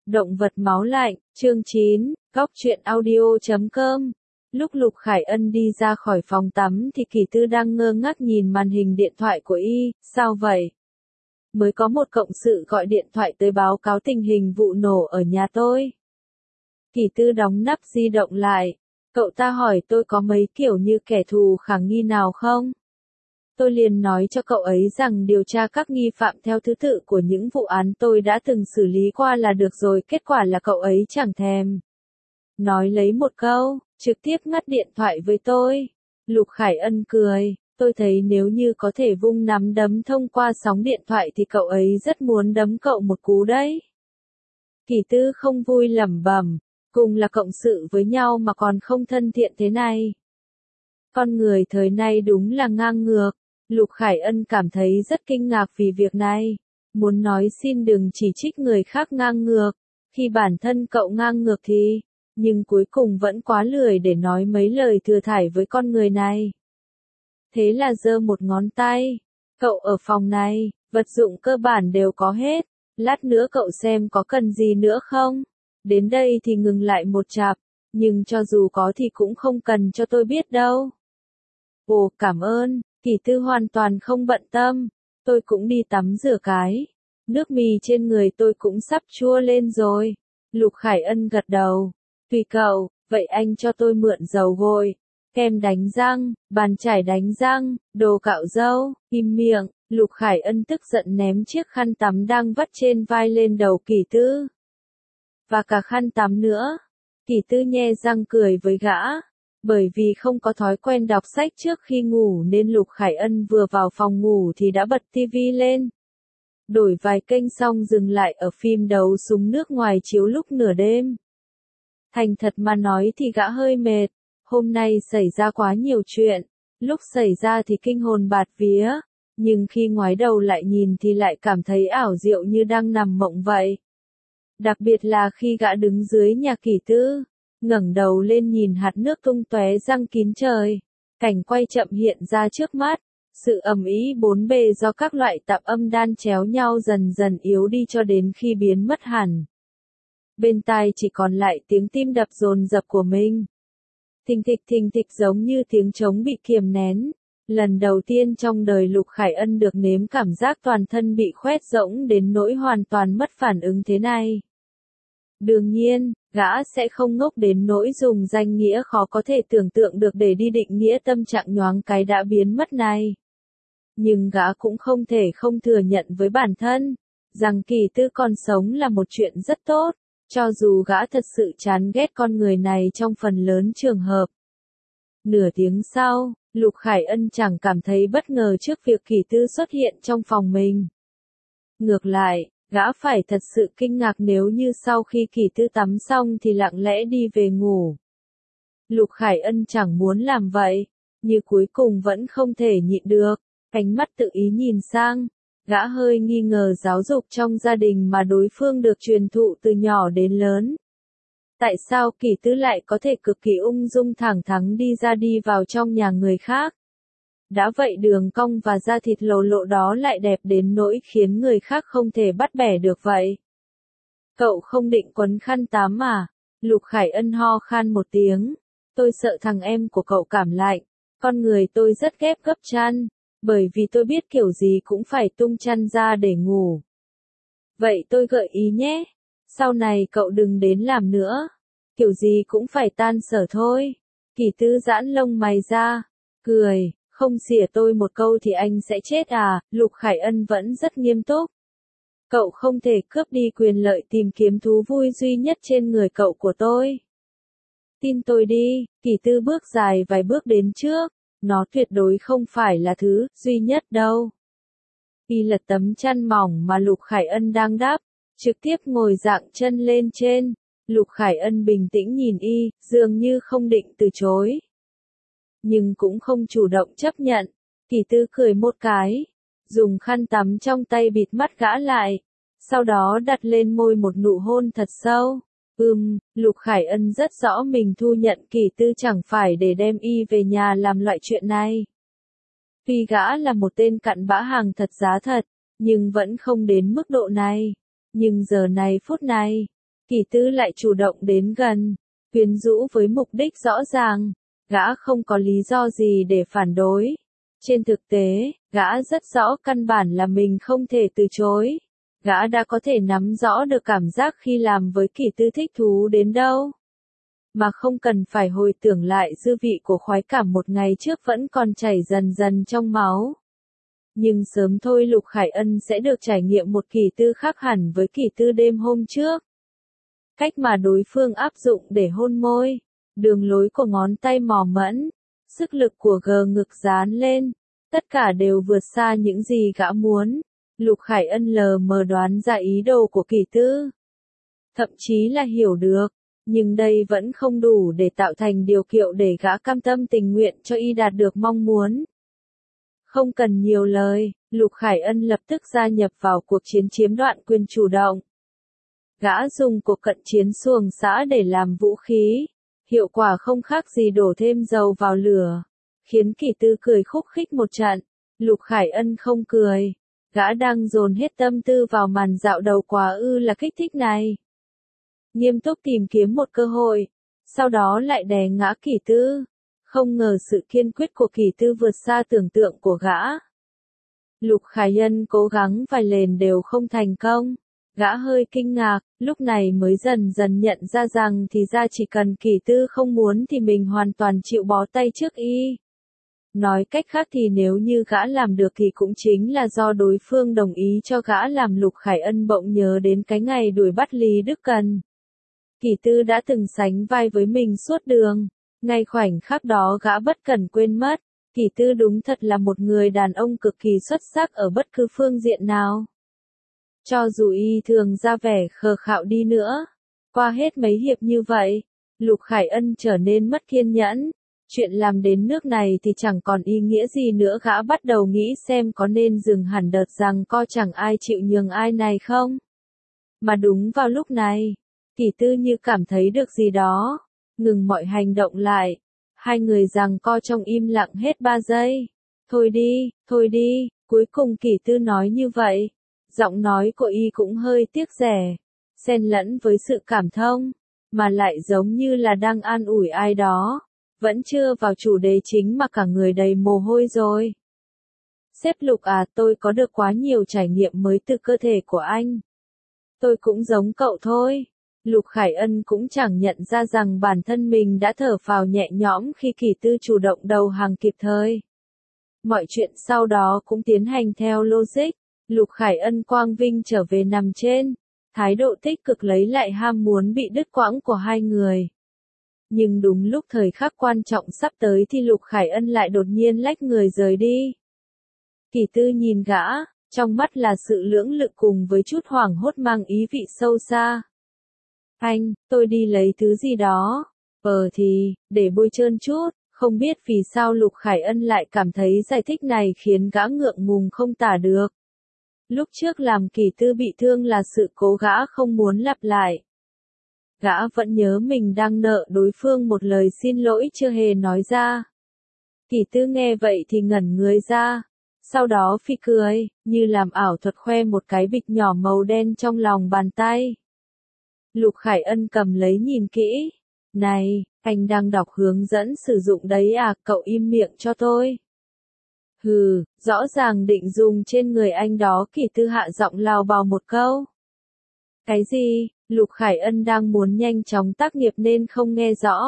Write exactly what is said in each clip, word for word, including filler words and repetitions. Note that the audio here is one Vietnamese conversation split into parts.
Động vật máu lạnh, chương chín, góc truyện audio chấm com. Lúc Lục Khải Ân đi ra khỏi phòng tắm thì Kỳ Tư đang ngơ ngác nhìn màn hình điện thoại của y, sao vậy? Mới có một cộng sự gọi điện thoại tới báo cáo tình hình vụ nổ ở nhà tôi. Kỳ Tư đóng nắp di động lại, cậu ta hỏi tôi có mấy kiểu như kẻ thù khả nghi nào không? Tôi liền nói cho cậu ấy rằng điều tra các nghi phạm theo thứ tự của những vụ án tôi đã từng xử lý qua là được rồi, kết quả là cậu ấy chẳng thèm nói lấy một câu, trực tiếp ngắt điện thoại với tôi. Lục Khải Ân cười, tôi thấy nếu như có thể vung nắm đấm thông qua sóng điện thoại thì cậu ấy rất muốn đấm cậu một cú đấy. Kỳ Tư không vui lẩm bẩm, cùng là cộng sự với nhau mà còn không thân thiện thế này. Con người thời nay đúng là ngang ngược. Lục Khải Ân cảm thấy rất kinh ngạc vì việc này. Muốn nói xin đừng chỉ trích người khác ngang ngược, khi bản thân cậu ngang ngược thì, nhưng cuối cùng vẫn quá lười để nói mấy lời thừa thải với con người này. Thế là giơ một ngón tay. Cậu ở phòng này, vật dụng cơ bản đều có hết. Lát nữa cậu xem có cần gì nữa không? Đến đây thì ngừng lại một chặp, nhưng cho dù có thì cũng không cần cho tôi biết đâu. Ồ, cảm ơn. Kỳ Tư hoàn toàn không bận tâm, tôi cũng đi tắm rửa cái. Nước mì trên người tôi cũng sắp chua lên rồi. Lục Khải Ân gật đầu. Tùy cậu, vậy anh cho tôi mượn dầu gội, kem đánh răng, bàn chải đánh răng, đồ cạo râu. Im miệng. Lục Khải Ân tức giận ném chiếc khăn tắm đang vắt trên vai lên đầu Kỳ Tư. Và cả khăn tắm nữa. Kỳ Tư nhe răng cười với gã. Bởi vì không có thói quen đọc sách trước khi ngủ nên Lục Khải Ân vừa vào phòng ngủ thì đã bật tivi lên. Đổi vài kênh xong dừng lại ở phim đấu súng nước ngoài chiếu lúc nửa đêm. Thành thật mà nói thì gã hơi mệt, hôm nay xảy ra quá nhiều chuyện, lúc xảy ra thì kinh hồn bạt vía, nhưng khi ngoái đầu lại nhìn thì lại cảm thấy ảo diệu như đang nằm mộng vậy. Đặc biệt là khi gã đứng dưới nhà Kỳ Tư, ngẩng đầu lên nhìn hạt nước tung tóe răng kín trời. Cảnh quay chậm hiện ra trước mắt, sự ầm ĩ bốn bề do các loại tạp âm đan chéo nhau dần dần yếu đi cho đến khi biến mất hẳn. Bên tai chỉ còn lại tiếng tim đập dồn dập của mình. Thình thịch thình thịch giống như tiếng trống bị kiềm nén. Lần đầu tiên trong đời Lục Khải Ân được nếm cảm giác toàn thân bị khoét rỗng đến nỗi hoàn toàn mất phản ứng thế này. Đương nhiên, gã sẽ không ngốc đến nỗi dùng danh nghĩa khó có thể tưởng tượng được để đi định nghĩa tâm trạng nhoáng cái đã biến mất này. Nhưng gã cũng không thể không thừa nhận với bản thân, rằng Kỳ Tư còn sống là một chuyện rất tốt, cho dù gã thật sự chán ghét con người này trong phần lớn trường hợp. Nửa tiếng sau, Lục Khải Ân chẳng cảm thấy bất ngờ trước việc Kỳ Tư xuất hiện trong phòng mình. Ngược lại, gã phải thật sự kinh ngạc nếu như sau khi Kỳ Tư tắm xong thì lặng lẽ đi về ngủ. Lục Khải Ân chẳng muốn làm vậy, nhưng cuối cùng vẫn không thể nhịn được, ánh mắt tự ý nhìn sang. Gã hơi nghi ngờ giáo dục trong gia đình mà đối phương được truyền thụ từ nhỏ đến lớn. Tại sao Kỳ Tư lại có thể cực kỳ ung dung thẳng thắn đi ra đi vào trong nhà người khác? Đã vậy đường cong và da thịt lồ lộ đó lại đẹp đến nỗi khiến người khác không thể bắt bẻ được vậy. Cậu không định quấn khăn tắm à? Lục Khải Ân ho khan một tiếng. Tôi sợ thằng em của cậu cảm lạnh. Con người tôi rất ghét gấp chăn, bởi vì tôi biết kiểu gì cũng phải tung chăn ra để ngủ. Vậy tôi gợi ý nhé. Sau này cậu đừng đến làm nữa. Kiểu gì cũng phải tan sở thôi. Kỳ Tư giãn lông mày ra, cười. Không xỉa tôi một câu thì anh sẽ chết à? Lục Khải Ân vẫn rất nghiêm túc. Cậu không thể cướp đi quyền lợi tìm kiếm thú vui duy nhất trên người cậu của tôi. Tin tôi đi. Kỳ Tư bước dài vài bước đến trước. Nó tuyệt đối không phải là thứ duy nhất đâu. Y lật tấm chăn mỏng mà Lục Khải Ân đang đắp, trực tiếp ngồi dạng chân lên trên. Lục Khải Ân bình tĩnh nhìn y, dường như không định từ chối. Nhưng cũng không chủ động chấp nhận. Kỳ Tư cười một cái, dùng khăn tắm trong tay bịt mắt gã lại, sau đó đặt lên môi một nụ hôn thật sâu. Ừm, Lục Khải Ân rất rõ mình thu nhận Kỳ Tư chẳng phải để đem y về nhà làm loại chuyện này. Tuy gã là một tên cặn bã hàng thật giá thật, nhưng vẫn không đến mức độ này. Nhưng giờ này phút này, Kỳ Tư lại chủ động đến gần, quyến rũ với mục đích rõ ràng, gã không có lý do gì để phản đối. Trên thực tế, gã rất rõ căn bản là mình không thể từ chối. Gã đã có thể nắm rõ được cảm giác khi làm với Kỳ Tư thích thú đến đâu. Mà không cần phải hồi tưởng lại dư vị của khoái cảm một ngày trước vẫn còn chảy dần dần trong máu. Nhưng sớm thôi Lục Khải Ân sẽ được trải nghiệm một Kỳ Tư khác hẳn với Kỳ Tư đêm hôm trước. Cách mà đối phương áp dụng để hôn môi, đường lối của ngón tay mò mẫm, sức lực của gờ ngực dán lên, tất cả đều vượt xa những gì gã muốn. Lục Khải Ân lờ mờ đoán ra ý đồ của Kỳ Tư. Thậm chí là hiểu được, nhưng đây vẫn không đủ để tạo thành điều kiện để gã cam tâm tình nguyện cho y đạt được mong muốn. Không cần nhiều lời, Lục Khải Ân lập tức gia nhập vào cuộc chiến chiếm đoạt quyền chủ động. Gã dùng cuộc cận chiến xuồng xã để làm vũ khí, hiệu quả không khác gì đổ thêm dầu vào lửa, khiến Kỳ Tư cười khúc khích một trận. Lục Khải Ân không cười, gã đang dồn hết tâm tư vào màn dạo đầu quá ư là kích thích này. Nghiêm túc tìm kiếm một cơ hội, sau đó lại đè ngã Kỳ Tư. Không ngờ sự kiên quyết của Kỳ Tư vượt xa tưởng tượng của gã. Lục Khải Ân cố gắng vài lần đều không thành công. Gã hơi kinh ngạc, lúc này mới dần dần nhận ra rằng thì ra chỉ cần Kỳ Tư không muốn thì mình hoàn toàn chịu bó tay trước y. Nói cách khác thì nếu như gã làm được thì cũng chính là do đối phương đồng ý cho gã làm. Lục Khải Ân bỗng nhớ đến cái ngày đuổi bắt Lý Đức Cần. Kỳ Tư đã từng sánh vai với mình suốt đường. Ngay khoảnh khắc đó gã bất cần quên mất, Kỳ Tư đúng thật là một người đàn ông cực kỳ xuất sắc ở bất cứ phương diện nào. Cho dù y thường ra vẻ khờ khạo đi nữa, qua hết mấy hiệp như vậy, Lục Khải Ân trở nên mất kiên nhẫn. Chuyện làm đến nước này thì chẳng còn ý nghĩa gì nữa, gã bắt đầu nghĩ xem có nên dừng hẳn đợt rằng co chẳng ai chịu nhường ai này không. Mà đúng vào lúc này, Kỳ Tư như cảm thấy được gì đó, ngừng mọi hành động lại. Hai người giằng co trong im lặng hết ba giây. Thôi đi, thôi đi, cuối cùng Kỳ Tư nói như vậy. Giọng nói của y cũng hơi tiếc rẻ, xen lẫn với sự cảm thông, mà lại giống như là đang an ủi ai đó. Vẫn chưa vào chủ đề chính mà cả người đầy mồ hôi rồi. Sếp Lục à, tôi có được quá nhiều trải nghiệm mới từ cơ thể của anh. Tôi cũng giống cậu thôi. Lục Khải Ân cũng chẳng nhận ra rằng bản thân mình đã thở phào nhẹ nhõm khi Kỳ Tư chủ động đầu hàng kịp thời. Mọi chuyện sau đó cũng tiến hành theo logic. Lục Khải Ân quang vinh trở về nằm trên, thái độ tích cực lấy lại ham muốn bị đứt quãng của hai người. Nhưng đúng lúc thời khắc quan trọng sắp tới thì Lục Khải Ân lại đột nhiên lách người rời đi. Kỳ Tư nhìn gã, trong mắt là sự lưỡng lự cùng với chút hoảng hốt mang ý vị sâu xa. Anh, tôi đi lấy thứ gì đó. Ờ thì, để bôi trơn chút. Không biết vì sao Lục Khải Ân lại cảm thấy giải thích này khiến gã ngượng ngùng không tả được. Lúc trước làm Kỳ Tư bị thương là sự cố gã không muốn lặp lại. Gã vẫn nhớ mình đang nợ đối phương một lời xin lỗi chưa hề nói ra. Kỳ Tư nghe vậy thì ngẩn người ra. Sau đó phì cười, như làm ảo thuật khoe một cái bịch nhỏ màu đen trong lòng bàn tay. Lục Khải Ân cầm lấy nhìn kỹ. Này, anh đang đọc hướng dẫn sử dụng đấy à, cậu im miệng cho tôi. Hừ, rõ ràng định dùng trên người anh đó. Kỳ Tư hạ giọng lao bào một câu. Cái gì? Lục Khải Ân đang muốn nhanh chóng tác nghiệp nên không nghe rõ.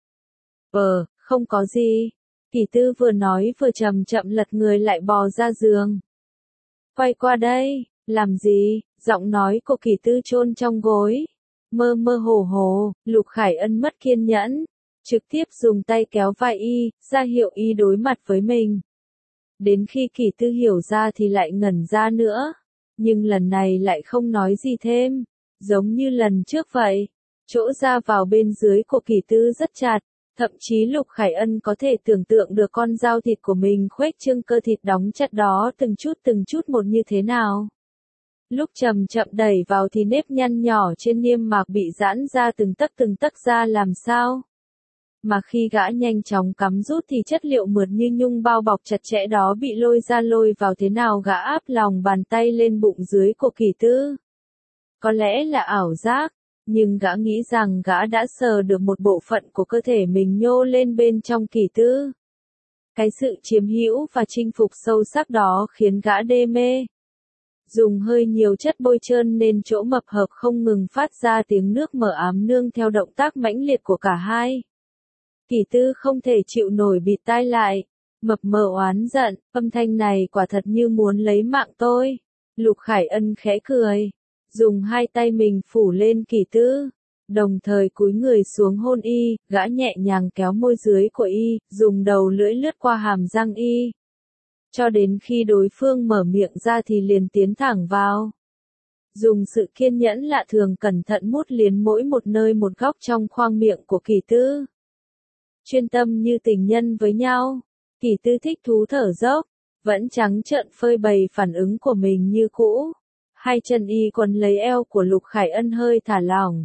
Ờ, không có gì. Kỳ Tư vừa nói vừa chậm chậm lật người lại bò ra giường. Quay qua đây, làm gì? Giọng nói của Kỳ Tư chôn trong gối. Mơ mơ hồ hồ, Lục Khải Ân mất kiên nhẫn, trực tiếp dùng tay kéo vai y, ra hiệu y đối mặt với mình. Đến khi Kỳ Tư hiểu ra thì lại ngẩn ra nữa, nhưng lần này lại không nói gì thêm, giống như lần trước vậy. Chỗ ra vào bên dưới của Kỳ Tư rất chặt, thậm chí Lục Khải Ân có thể tưởng tượng được con dao thịt của mình khuếch trương cơ thịt đóng chặt đó từng chút từng chút một như thế nào. Lúc chậm chậm đẩy vào thì nếp nhăn nhỏ trên niêm mạc bị giãn ra từng tấc từng tấc ra làm sao. Mà khi gã nhanh chóng cắm rút thì chất liệu mượt như nhung bao bọc chặt chẽ đó bị lôi ra lôi vào thế nào gã áp lòng bàn tay lên bụng dưới của Kỳ Tư. Có lẽ là ảo giác, Nhưng gã nghĩ rằng gã đã sờ được một bộ phận của cơ thể mình nhô lên bên trong Kỳ Tư. Cái sự chiếm hữu và chinh phục sâu sắc đó khiến gã đê mê. Dùng hơi nhiều chất bôi trơn nên chỗ mập hợp không ngừng phát ra tiếng nước mở ám nương theo động tác mãnh liệt của cả hai. Kỳ Tư không thể chịu nổi bịt tai lại. Mập mờ oán giận, âm thanh này quả thật như muốn lấy mạng tôi. Lục Khải Ân khẽ cười. Dùng hai tay mình phủ lên Kỳ Tư. Đồng thời cúi người xuống hôn y, gã nhẹ nhàng kéo môi dưới của y, dùng đầu lưỡi lướt qua hàm răng y. Cho đến khi đối phương mở miệng ra thì liền tiến thẳng vào. Dùng sự kiên nhẫn lạ thường cẩn thận mút liếm mỗi một nơi một góc trong khoang miệng của Kỳ Tư. Chuyên tâm như tình nhân với nhau. Kỳ Tư thích thú thở dốc, vẫn trắng trợn phơi bày phản ứng của mình như cũ. Hai chân y quấn lấy eo của Lục Khải Ân hơi thả lỏng.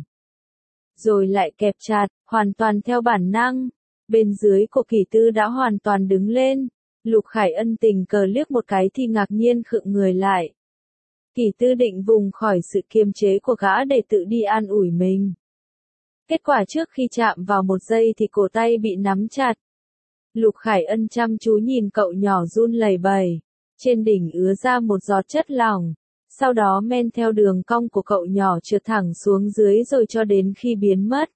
Rồi lại kẹp chặt, hoàn toàn theo bản năng. Bên dưới của Kỳ Tư đã hoàn toàn đứng lên. Lục Khải Ân tình cờ liếc một cái thì ngạc nhiên khựng người lại. Kỳ Tư định vùng khỏi sự kiềm chế của gã để tự đi an ủi mình. Kết quả trước khi chạm vào một giây thì cổ tay bị nắm chặt. Lục Khải Ân chăm chú nhìn cậu nhỏ run lẩy bẩy. Trên đỉnh ứa ra một giọt chất lỏng. Sau đó men theo đường cong của cậu nhỏ trượt thẳng xuống dưới rồi cho đến khi biến mất.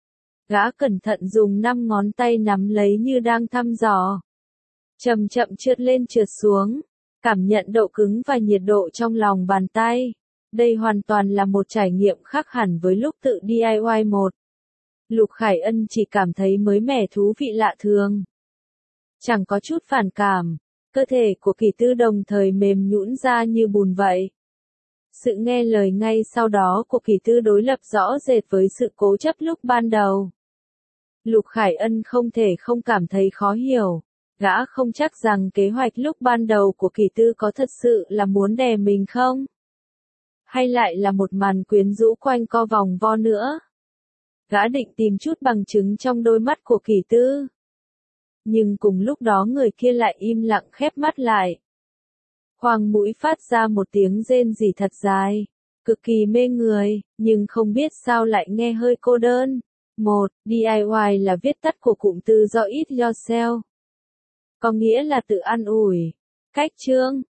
Gã cẩn thận dùng năm ngón tay nắm lấy như đang thăm dò. Chậm chậm trượt lên trượt xuống. Cảm nhận độ cứng và nhiệt độ trong lòng bàn tay. Đây hoàn toàn là một trải nghiệm khác hẳn với lúc tự đê i i một. Lục Khải Ân chỉ cảm thấy mới mẻ thú vị lạ thường. Chẳng có chút phản cảm. Cơ thể của Kỳ Tư đồng thời mềm nhũn ra như bùn vậy. Sự nghe lời ngay sau đó của Kỳ Tư đối lập rõ rệt với sự cố chấp lúc ban đầu. Lục Khải Ân không thể không cảm thấy khó hiểu. Gã không chắc rằng kế hoạch lúc ban đầu của Kỳ Tư có thật sự là muốn đè mình không? Hay lại là một màn quyến rũ quanh co vòng vo nữa? Gã định tìm chút bằng chứng trong đôi mắt của Kỳ Tư. Nhưng cùng lúc đó người kia lại im lặng khép mắt lại. Khoang mũi phát ra một tiếng rên rỉ thật dài, cực kỳ mê người, nhưng không biết sao lại nghe hơi cô đơn. một. đê i i là viết tắt của cụm từ do it yourself. Có nghĩa là tự an ủi. Cách chương